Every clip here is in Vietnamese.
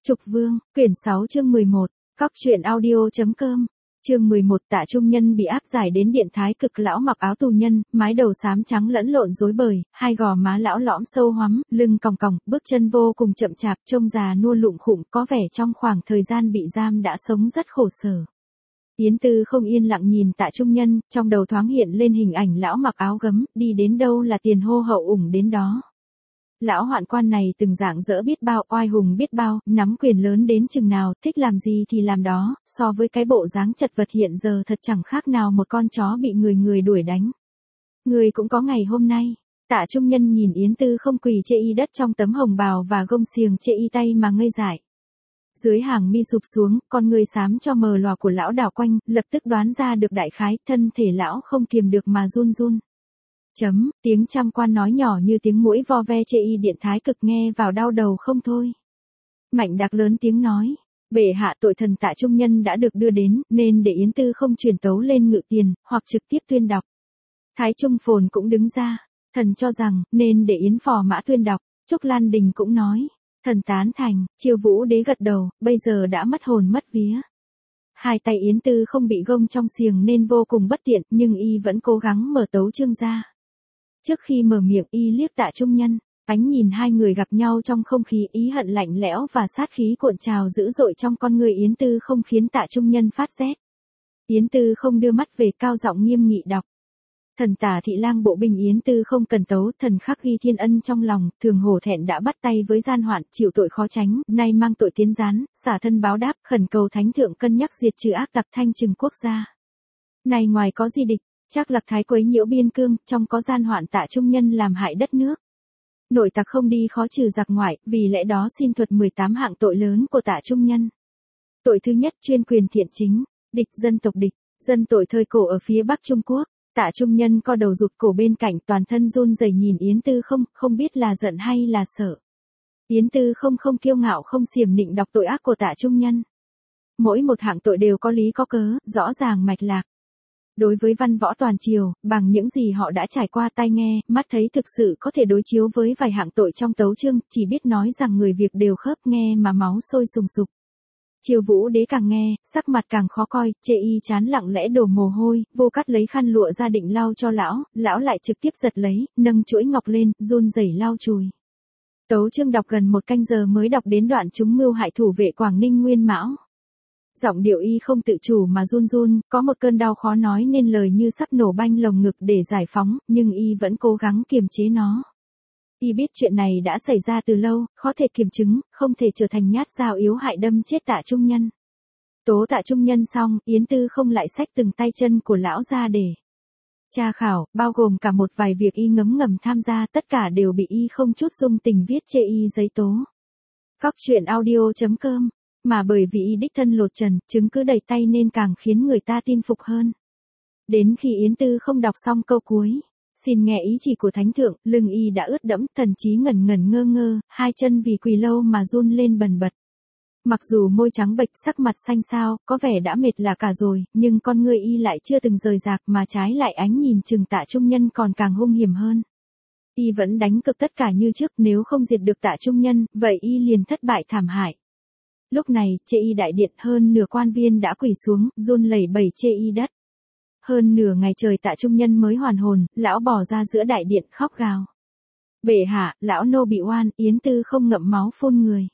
Trục Vương, quyển 6 chương 11, Cóc truyện audio.com. Chương 11. Tạ Trung Nhân bị áp giải đến điện thái cực, lão mặc áo tù nhân, mái đầu xám trắng lẫn lộn rối bời, hai gò má lão lõm sâu hoắm, lưng còng còng, bước chân vô cùng chậm chạp, trông già nua lụm khụm, có vẻ trong khoảng thời gian bị giam đã sống rất khổ sở. Yến Tư không yên lặng nhìn Tạ Trung Nhân, trong đầu thoáng hiện lên hình ảnh lão mặc áo gấm, đi đến đâu là tiền hô hậu ủng đến đó. Lão hoạn quan này từng rạng rỡ biết bao, oai hùng biết bao, nắm quyền lớn đến chừng nào, thích làm gì thì làm đó, so với cái bộ dáng chật vật hiện giờ thật chẳng khác nào một con chó bị người đuổi đánh. Người cũng có ngày hôm nay. Tạ Trung Nhân nhìn Yến Tư không quỳ chê y đất trong tấm hồng bào và gông xiềng chê y tay mà ngây dại. Dưới hàng mi sụp xuống, con người xám cho mờ lòa của lão đảo quanh, lập tức đoán ra được đại khái, thân thể lão không kiềm được mà run run. Tiếng trăm quan nói nhỏ như tiếng muỗi vo ve chê y điện thái cực nghe vào đau đầu không thôi. Mạnh Đạc lớn tiếng nói, bệ hạ, tội thần Tạ Trung Nhân đã được đưa đến, nên để Yến Tư không truyền tấu lên ngự tiền, hoặc trực tiếp tuyên đọc. Thái Trung Phồn cũng đứng ra, thần cho rằng, nên để Yến Phò Mã tuyên đọc. Trúc Lan Đình cũng nói, thần tán thành. Chiêu Vũ Đế gật đầu, bây giờ đã mất hồn mất vía. Hai tay Yến Tư không bị gông trong xiềng nên vô cùng bất tiện, nhưng y vẫn cố gắng mở tấu chương ra. Trước khi mở miệng y liếc Tạ Trung Nhân, ánh nhìn hai người gặp nhau trong không khí ý hận lạnh lẽo và sát khí cuộn trào dữ dội trong con người Yến Tư không khiến Tạ Trung Nhân phát rét. Yến Tư không đưa mắt về, cao giọng nghiêm nghị đọc. Thần Tả thị lang bộ binh Yến Tư không cần tấu, thần khắc ghi thiên ân trong lòng, thường hổ thẹn đã bắt tay với gian hoạn, chịu tội khó tránh, nay mang tội tiến gián, xả thân báo đáp, khẩn cầu thánh thượng cân nhắc diệt trừ ác tặc, thanh trừng quốc gia. Này ngoài có gì địch, Trác Lạc Thái quấy nhiễu biên cương, trong có gian hoạn Tạ Trung Nhân làm hại đất nước. Nội tặc không đi khó trừ giặc ngoại, vì lẽ đó xin thuật 18 hạng tội lớn của Tạ Trung Nhân. Tội thứ nhất, chuyên quyền thiện chính, địch dân tộc địch, dân tội thời cổ ở phía Bắc Trung Quốc. Tạ Trung Nhân co đầu rụt cổ bên cạnh, toàn thân run rẩy nhìn Yến Tư không biết là giận hay là sợ. Yến Tư không kiêu ngạo không xiểm nịnh đọc tội ác của Tạ Trung Nhân. Mỗi một hạng tội đều có lý có cớ, rõ ràng mạch lạc. Đối với văn võ toàn triều, bằng những gì họ đã trải qua, tai nghe, mắt thấy thực sự có thể đối chiếu với vài hạng tội trong tấu chương, chỉ biết nói rằng người việc đều khớp nghe mà máu sôi sùng sục. Chiêu Vũ Đế càng nghe, sắc mặt càng khó coi, chê y chán lặng lẽ đổ mồ hôi, Vô Cắt lấy khăn lụa ra định lau cho lão lại trực tiếp giật lấy, nâng chuỗi ngọc lên, run rẩy lau chùi. Tấu chương đọc gần 1 canh giờ mới đọc đến đoạn chúng mưu hại thủ vệ Quảng Ninh Nguyên Mão. Giọng điệu y không tự chủ mà run, có một cơn đau khó nói nên lời như sắp nổ banh lồng ngực để giải phóng, nhưng y vẫn cố gắng kiềm chế nó. Y biết chuyện này đã xảy ra từ lâu, khó thể kiểm chứng, không thể trở thành nhát dao yếu hại đâm chết Tạ Trung Nhân. Tố Tạ Trung Nhân xong, Yến Tư không lại xách từng tay chân của lão ra để tra khảo, bao gồm cả một vài việc y ngấm ngầm tham gia, tất cả đều bị y không chút dung tình viết chê y giấy tố. Cóc truyện audio.com. Mà bởi vì y đích thân lột trần, chứng cứ đầy tay nên càng khiến người ta tin phục hơn. Đến khi Yến Tư không đọc xong câu cuối, xin nghe ý chỉ của thánh thượng, lưng y đã ướt đẫm, thần trí ngẩn ngơ, hai chân vì quỳ lâu mà run lên bần bật. Mặc dù môi trắng bệch, sắc mặt xanh xao, có vẻ đã mệt lả cả rồi, nhưng con người y lại chưa từng rời rạc mà trái lại ánh nhìn chừng Tạ Trung Nhân còn càng hung hiểm hơn. Y vẫn đánh cực tất cả như trước, nếu không diệt được Tạ Trung Nhân, vậy y liền thất bại thảm hại. Lúc này, chê y đại điện, hơn nửa quan viên đã quỳ xuống, run lẩy bẩy chê y đất. Hơn nửa ngày trời Tạ Trung Nhân mới hoàn hồn, lão bỏ ra giữa đại điện khóc gào. Bệ hạ, lão nô bị oan, Yến Tư không ngậm máu phun người.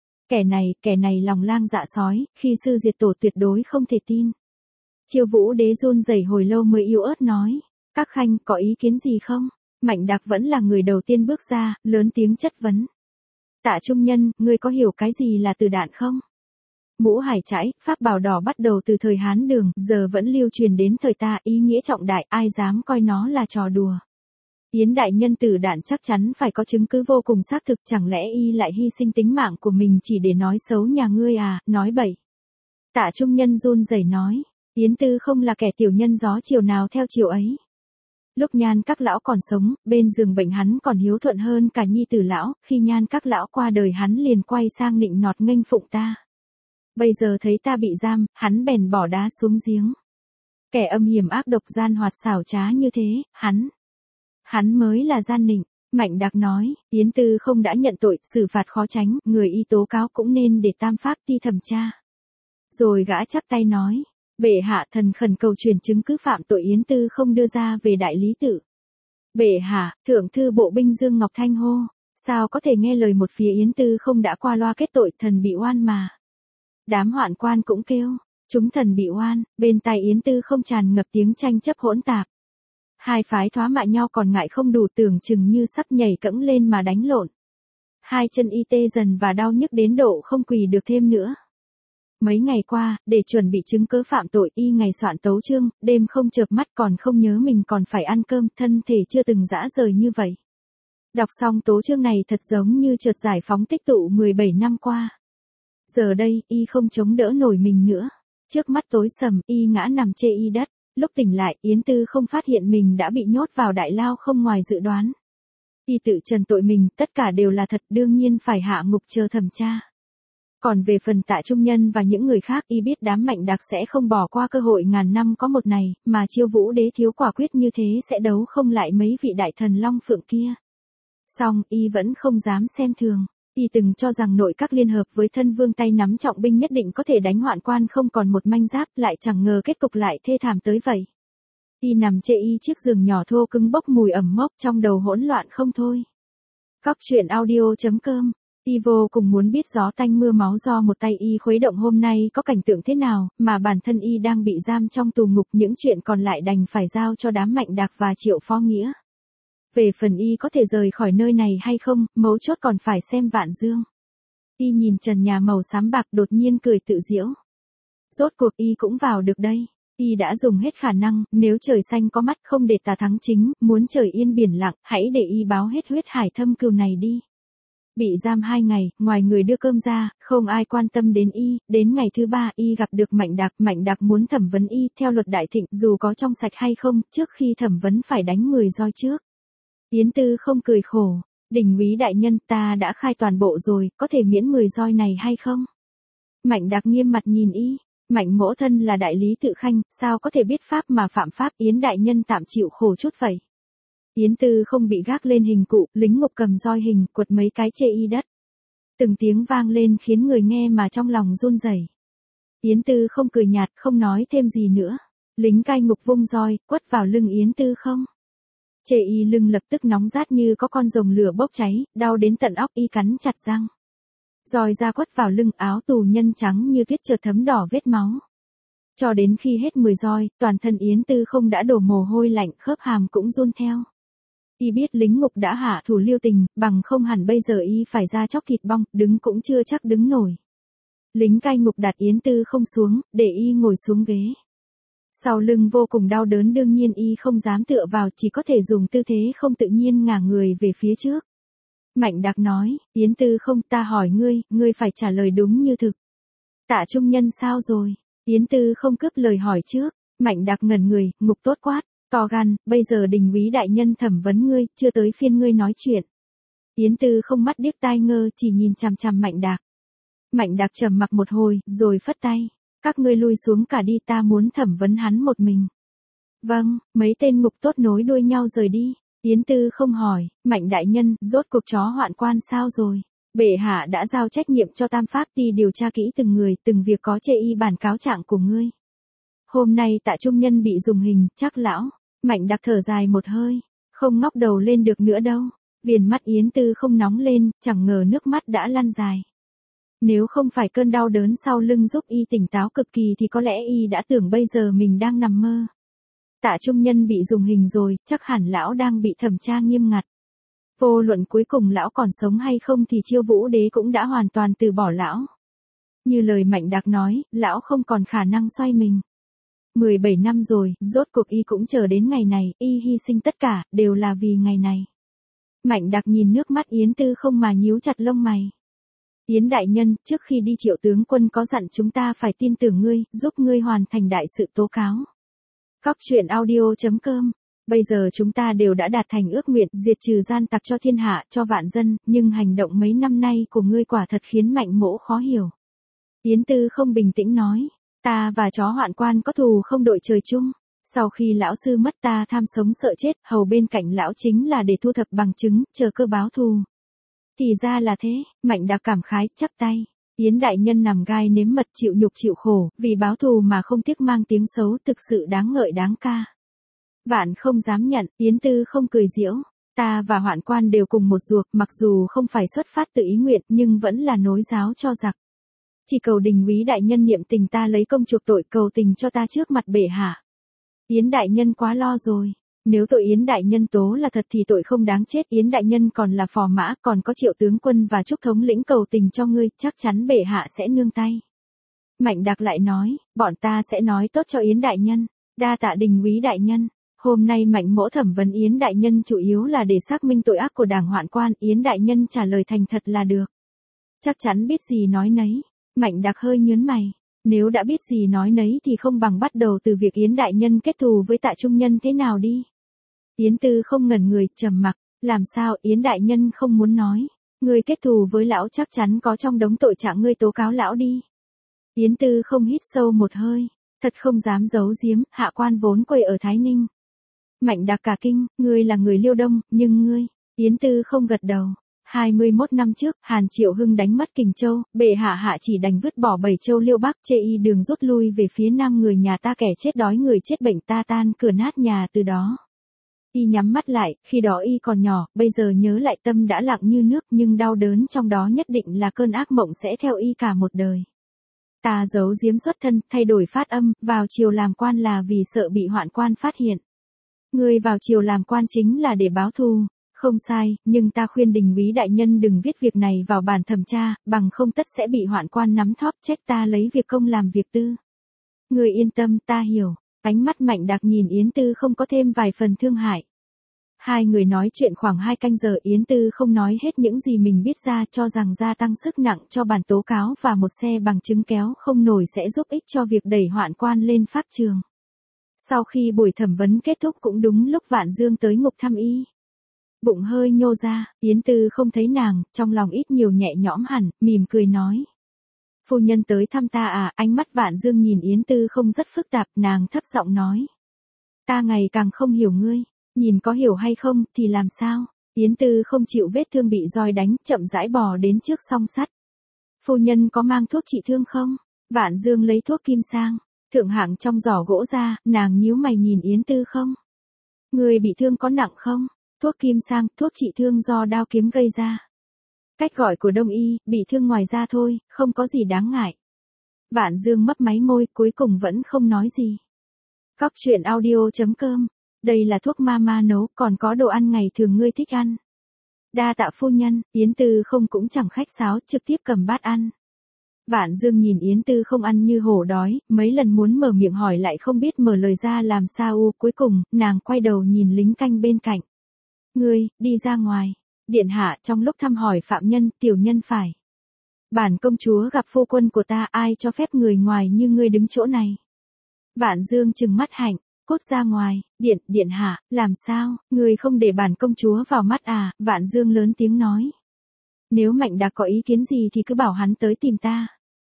Kẻ này lòng lang dạ sói, khi sư diệt tổ tuyệt đối không thể tin. Chiêu Vũ Đế run rẩy hồi lâu mới yếu ớt nói, các khanh có ý kiến gì không? Mạnh Đạc vẫn là người đầu tiên bước ra, lớn tiếng chất vấn. Tạ Trung Nhân, ngươi có hiểu cái gì là từ đạn không? Mũ hải trãi, pháp bào đỏ bắt đầu từ thời Hán Đường, giờ vẫn lưu truyền đến thời ta, ý nghĩa trọng đại, ai dám coi nó là trò đùa. Yến đại nhân, từ đạn chắc chắn phải có chứng cứ vô cùng xác thực, chẳng lẽ y lại hy sinh tính mạng của mình chỉ để nói xấu nhà ngươi à, nói bậy. Tạ Trung Nhân run rẩy nói, Yến Tư không là kẻ tiểu nhân gió chiều nào theo chiều ấy. Lúc Nhan Các lão còn sống, bên giường bệnh hắn còn hiếu thuận hơn cả nhi tử lão, khi Nhan Các lão qua đời hắn liền quay sang nịnh nọt nghênh phụng ta. Bây giờ thấy ta bị giam, hắn bèn bỏ đá xuống giếng. Kẻ âm hiểm ác độc gian hoạt xảo trá như thế, hắn mới là gian nịnh. Mạnh Đạc nói, Yến Tư không đã nhận tội, xử phạt khó tránh, người y tố cáo cũng nên để tam pháp ti thẩm tra. Rồi gã chắp tay nói, bệ hạ thần khẩn cầu truyền chứng cứ phạm tội Yến Tư không đưa ra về đại lý tự. Bệ hạ, thượng thư bộ binh Dương Ngọc Thanh hô, sao có thể nghe lời một phía Yến Tư không đã qua loa kết tội, thần bị oan mà. Đám hoạn quan cũng kêu, chúng thần bị oan, bên tai Yến Tư không tràn ngập tiếng tranh chấp hỗn tạp. Hai phái thoá mạ nhau còn ngại không đủ, tưởng chừng như sắp nhảy cẫng lên mà đánh lộn. Hai chân y tê dần và đau nhức đến độ không quỳ được thêm nữa. Mấy ngày qua, để chuẩn bị chứng cớ phạm tội, y ngày soạn tấu chương, đêm không chợp mắt, còn không nhớ mình còn phải ăn cơm, thân thể chưa từng rã rời như vậy. Đọc xong tấu chương này thật giống như chợt giải phóng tích tụ 17 năm qua. Giờ đây, y không chống đỡ nổi mình nữa. Trước mắt tối sầm, y ngã nằm chê y đất. Lúc tỉnh lại, Yến Tư không phát hiện mình đã bị nhốt vào đại lao không ngoài dự đoán. Y tự trần tội mình, tất cả đều là thật, đương nhiên phải hạ ngục chờ thẩm tra. Còn về phần Tạ Trung Nhân và những người khác, y biết đám Mạnh Đạc sẽ không bỏ qua cơ hội ngàn năm có một này, mà Chiêu Vũ Đế thiếu quả quyết như thế sẽ đấu không lại mấy vị đại thần Long Phượng kia. Song, y vẫn không dám xem thường. Y từng cho rằng nội các liên hợp với thân vương tay nắm trọng binh nhất định có thể đánh hoạn quan không còn một manh giáp, lại chẳng ngờ kết cục lại thê thảm tới vậy. Y nằm chê y chiếc giường nhỏ thô cứng bốc mùi ẩm mốc, trong đầu hỗn loạn không thôi. Góc truyện audio.com. Y vô cùng muốn biết gió tanh mưa máu do một tay y khuấy động hôm nay có cảnh tượng thế nào, mà bản thân y đang bị giam trong tù ngục, những chuyện còn lại đành phải giao cho đám Mạnh Đạc và Triệu Phó Nghĩa. Về phần y có thể rời khỏi nơi này hay không, mấu chốt còn phải xem Vạn Dương. Y nhìn trần nhà màu xám bạc, đột nhiên cười tự giễu. Rốt cuộc y cũng vào được đây. Y đã dùng hết khả năng, nếu trời xanh có mắt không để ta thắng chính, muốn trời yên biển lặng, hãy để y báo hết huyết hải thâm cừu này đi. Bị giam 2 ngày, ngoài người đưa cơm ra, không ai quan tâm đến y, đến ngày thứ 3 y gặp được Mạnh Đạc muốn thẩm vấn y, theo luật đại thịnh, dù có trong sạch hay không, trước khi thẩm vấn phải đánh 10 roi trước. Yến Tư không cười khổ, đình úy đại nhân, ta đã khai toàn bộ rồi, có thể miễn 10 roi này hay không? Mạnh Đạc nghiêm mặt nhìn y, Mạnh mỗ thân là đại lý tự khanh, sao có thể biết pháp mà phạm pháp, Yến đại nhân tạm chịu khổ chút vậy. Yến Tư không bị gác lên hình cụ, lính ngục cầm roi hình, quật mấy cái chê y đất. Từng tiếng vang lên khiến người nghe mà trong lòng run rẩy. Yến Tư không cười nhạt, không nói thêm gì nữa. Lính cai ngục vung roi, quất vào lưng Yến Tư không. Chê y lưng lập tức nóng rát như có con rồng lửa bốc cháy, đau đến tận óc, y cắn chặt răng. Roi ra quất vào lưng, áo tù nhân trắng như tuyết chợt thấm đỏ vết máu. Cho đến khi hết 10 roi, toàn thân Yến Tư không đã đổ mồ hôi lạnh, khớp hàm cũng run theo. Y biết lính ngục đã hạ thủ lưu tình, bằng không hẳn bây giờ y phải ra chóc thịt bong, đứng cũng chưa chắc đứng nổi. Lính cai ngục đặt Yến Tư không xuống, để y ngồi xuống ghế. Sau lưng vô cùng đau đớn, đương nhiên y không dám tựa vào, chỉ có thể dùng tư thế không tự nhiên ngả người về phía trước. Mạnh Đạc nói, Yến Tư không, ta hỏi ngươi phải trả lời đúng như thực. Tạ Trung Nhân sao rồi? Yến Tư không cướp lời hỏi trước. Mạnh Đạc ngẩn người, ngục tốt quát, to gan, bây giờ đình úy đại nhân thẩm vấn ngươi, chưa tới phiên ngươi nói chuyện. Yến Tư không mắt điếc tai ngơ, chỉ nhìn chằm chằm Mạnh Đạc. Mạnh Đạc trầm mặc một hồi, rồi phất tay. Các ngươi lui xuống cả đi, ta muốn thẩm vấn hắn một mình. Vâng, mấy tên ngục tốt nối đuôi nhau rời đi. Yến Tư không hỏi, Mạnh đại nhân, rốt cuộc chó hoạn quan sao rồi? Bệ hạ đã giao trách nhiệm cho tam pháp ti điều tra kỹ từng người, từng việc có chê y bản cáo trạng của ngươi. Hôm nay Tạ Trung Nhân bị dùng hình, chắc lão. Mạnh Đạc thở dài một hơi, không ngóc đầu lên được nữa đâu. Viền mắt Yến Tư không nóng lên, chẳng ngờ nước mắt đã lăn dài. Nếu không phải cơn đau đớn sau lưng giúp y tỉnh táo cực kỳ thì có lẽ y đã tưởng bây giờ mình đang nằm mơ. Tạ Trung Nhân bị dùng hình rồi, chắc hẳn lão đang bị thẩm tra nghiêm ngặt. Vô luận cuối cùng lão còn sống hay không thì Chiêu Vũ Đế cũng đã hoàn toàn từ bỏ lão. Như lời Mạnh Đạc nói, lão không còn khả năng xoay mình. 17 năm rồi, rốt cuộc y cũng chờ đến ngày này, y hy sinh tất cả, đều là vì ngày này. Mạnh Đạc nhìn nước mắt Yến Tư không mà nhíu chặt lông mày. Yến đại nhân, trước khi đi Triệu tướng quân có dặn chúng ta phải tin tưởng ngươi, giúp ngươi hoàn thành đại sự tố cáo. Góc truyện audio.com. Bây giờ chúng ta đều đã đạt thành ước nguyện, diệt trừ gian tặc cho thiên hạ, cho vạn dân, nhưng hành động mấy năm nay của ngươi quả thật khiến Mạnh mỗ khó hiểu. Yến Tư không bình tĩnh nói, ta và chó hoạn quan có thù không đội trời chung. Sau khi lão sư mất ta tham sống sợ chết, hầu bên cạnh lão chính là để thu thập bằng chứng, chờ cơ báo thù. Thì ra là thế, Mạnh Đạc cảm khái, chắp tay. Yến đại nhân nằm gai nếm mật chịu nhục chịu khổ, vì báo thù mà không tiếc mang tiếng xấu, thực sự đáng ngợi đáng ca. Vạn không dám nhận, Yến Tư không cười giễu. Ta và Hoạn Quan đều cùng một ruột, mặc dù không phải xuất phát từ ý nguyện nhưng vẫn là nối giáo cho giặc. Chỉ cầu Đình úy đại nhân niệm tình ta lấy công chuộc tội, cầu tình cho ta trước mặt bệ hạ. Yến đại nhân quá lo rồi. Nếu tội Yến đại nhân tố là thật thì tội không đáng chết. Yến đại nhân còn là phò mã, còn có Triệu tướng quân và Trúc thống lĩnh cầu tình cho ngươi, chắc chắn bệ hạ sẽ nương tay. Mạnh Đạc lại nói, bọn ta sẽ nói tốt cho Yến đại nhân. Đa tạ Đình úy đại nhân. Hôm nay Mạnh mỗ thẩm vấn Yến đại nhân chủ yếu là để xác minh tội ác của đảng Hoạn Quan. Yến đại nhân trả lời thành thật là được. Chắc chắn biết gì nói nấy. Mạnh Đạc hơi nhớn mày. Nếu đã biết gì nói nấy thì không bằng bắt đầu từ việc Yến đại nhân kết thù với Tạ Trung Nhân thế nào đi. Yến Tư không ngẩn người, trầm mặc. Làm sao? Yến đại nhân không muốn nói. Ngươi kết thù với lão chắc chắn có trong đống tội trạng, ngươi tố cáo lão đi. Yến Tư không hít sâu một hơi. Thật không dám giấu giếm, hạ quan vốn quê ở Thái Ninh. Mạnh Đạc cả kinh, ngươi là người Liêu Đông, nhưng ngươi. Yến Tư không gật đầu. 21 năm trước, Hàn Triệu Hưng đánh mất Kình Châu, bệ hạ chỉ đành vứt bỏ 7 châu Liêu Bắc, chê y đường rút lui về phía nam, người nhà ta kẻ chết đói người chết bệnh, ta tan cửa nát nhà từ đó. Y nhắm mắt lại, khi đó y còn nhỏ, bây giờ nhớ lại tâm đã lặng như nước, nhưng đau đớn trong đó nhất định là cơn ác mộng sẽ theo y cả một đời. Ta giấu giếm xuất thân, thay đổi phát âm, vào triều làm quan là vì sợ bị Hoạn Quan phát hiện. Ngươi vào triều làm quan chính là để báo thù. Không sai, nhưng ta khuyên Đình úy đại nhân đừng viết việc này vào bản thẩm tra, bằng không tất sẽ bị Hoạn Quan nắm thóp trách ta lấy việc công làm việc tư. Ngươi yên tâm, ta hiểu. Ánh mắt Mạnh Đạc nhìn Yến Tư không có thêm vài phần thương hại. Hai người nói chuyện khoảng 2 canh giờ, Yến Tư không nói hết những gì mình biết ra, cho rằng gia tăng sức nặng cho bản tố cáo và một xe bằng chứng kéo không nổi sẽ giúp ích cho việc đẩy Hoạn Quan lên pháp trường. Sau khi buổi thẩm vấn kết thúc cũng đúng lúc Vạn Dương tới ngục thăm y. Bụng hơi nhô ra, Yến Tư không thấy nàng, trong lòng ít nhiều nhẹ nhõm hẳn, mỉm cười nói. Phu nhân tới thăm ta à? Ánh mắt Vạn Dương nhìn Yến Tư không rất phức tạp, nàng thấp giọng nói. Ta ngày càng không hiểu ngươi, nhìn có hiểu hay không thì làm sao? Yến Tư không chịu vết thương bị roi đánh, chậm rãi bò đến trước song sắt. Phu nhân có mang thuốc trị thương không? Vạn Dương lấy thuốc kim sang, thượng hạng trong giỏ gỗ ra, nàng nhíu mày nhìn Yến Tư không. Ngươi bị thương có nặng không? Thuốc kim sang, thuốc trị thương do đao kiếm gây ra. Cách gọi của Đông y, bị thương ngoài da thôi, không có gì đáng ngại. Vạn Dương mấp máy môi, cuối cùng vẫn không nói gì. Cóc truyện audio.com. Đây là thuốc mama nấu, còn có đồ ăn ngày thường ngươi thích ăn. Đa tạ phu nhân. Yến Tư không cũng chẳng khách sáo, trực tiếp cầm bát ăn. Vạn Dương nhìn Yến Tư không ăn như hổ đói, mấy lần muốn mở miệng hỏi lại không biết mở lời ra làm sao. Cuối cùng, nàng quay đầu nhìn lính canh bên cạnh. Ngươi, đi ra ngoài. Điện hạ, trong lúc thăm hỏi phạm nhân, tiểu nhân phải. Bản công chúa gặp phu quân của ta, ai cho phép người ngoài như ngươi đứng chỗ này. Vạn Dương trừng mắt hạnh, cút ra ngoài. Điện hạ, làm sao, ngươi không để bản công chúa vào mắt à? Vạn Dương lớn tiếng nói. Nếu Mạnh Đạc có ý kiến gì thì cứ bảo hắn tới tìm ta.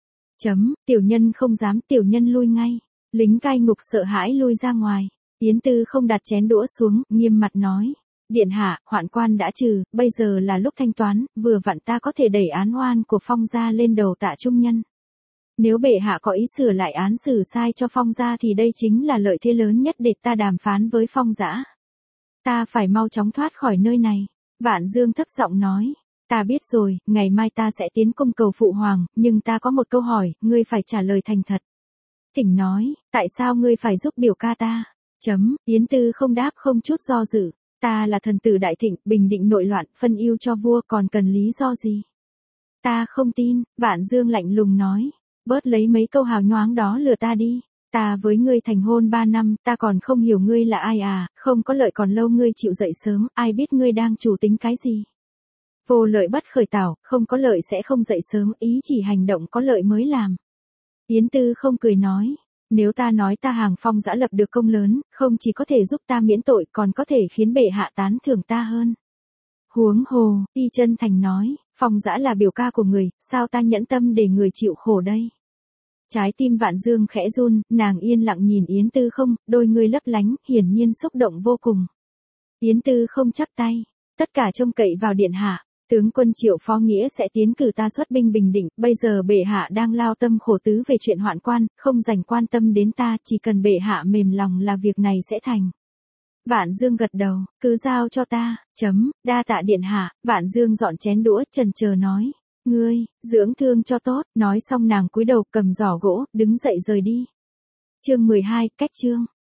Tiểu nhân không dám, tiểu nhân lui ngay. Lính cai ngục sợ hãi lui ra ngoài. Yến Tư không đặt chén đũa xuống, nghiêm mặt nói. Điện hạ, Hoạn Quan đã trừ, bây giờ là lúc thanh toán, vừa vặn ta có thể đẩy án oan của Phong gia lên đầu Tạ Trung Nhân. Nếu bệ hạ có ý sửa lại án xử sai cho Phong gia thì đây chính là lợi thế lớn nhất để ta đàm phán với Phong Dã. Ta phải mau chóng thoát khỏi nơi này. Vạn Dương thấp giọng nói. Ta biết rồi, ngày mai ta sẽ tiến cung cầu phụ hoàng, nhưng ta có một câu hỏi, ngươi phải trả lời thành thật. Thỉnh nói, tại sao ngươi phải giúp biểu ca ta? Yến Tư không đáp không chút do dự. Ta là thần tử đại thịnh, bình định nội loạn, phân ưu cho vua, còn cần lý do gì? Ta không tin. Vạn Dương lạnh lùng nói. Bớt lấy mấy câu hào nhoáng đó lừa ta đi. Ta với ngươi thành hôn 3 năm, ta còn không hiểu ngươi là ai à, không có lợi còn lâu ngươi chịu dậy sớm, ai biết ngươi đang chủ tính cái gì? Vô lợi bất khởi tảo, không có lợi sẽ không dậy sớm, ý chỉ hành động có lợi mới làm. Yến Tư không cười nói. Nếu ta nói ta hàng Phong Dã lập được công lớn, không chỉ có thể giúp ta miễn tội còn có thể khiến bệ hạ tán thưởng ta hơn. Huống hồ, Y chân thành nói, Phong Dã là biểu ca của người, sao ta nhẫn tâm để người chịu khổ đây? Trái tim Vạn Dương khẽ run, nàng yên lặng nhìn Yến Tư Không, đôi người lấp lánh, hiển nhiên xúc động vô cùng. Yến Tư Không chắp tay, tất cả trông cậy vào điện hạ. Tướng quân Triệu Phó Nghĩa sẽ tiến cử ta xuất binh Bình Định, bây giờ bệ hạ đang lao tâm khổ tứ về chuyện hoạn quan, không dành quan tâm đến ta, chỉ cần bệ hạ mềm lòng là việc này sẽ thành. Vạn Dương gật đầu, cứ giao cho ta, đa tạ điện hạ. Vạn Dương dọn chén đũa, chần chờ nói, ngươi, dưỡng thương cho tốt, nói xong nàng cúi đầu cầm giỏ gỗ, đứng dậy rời đi. Chương 12, cách chương.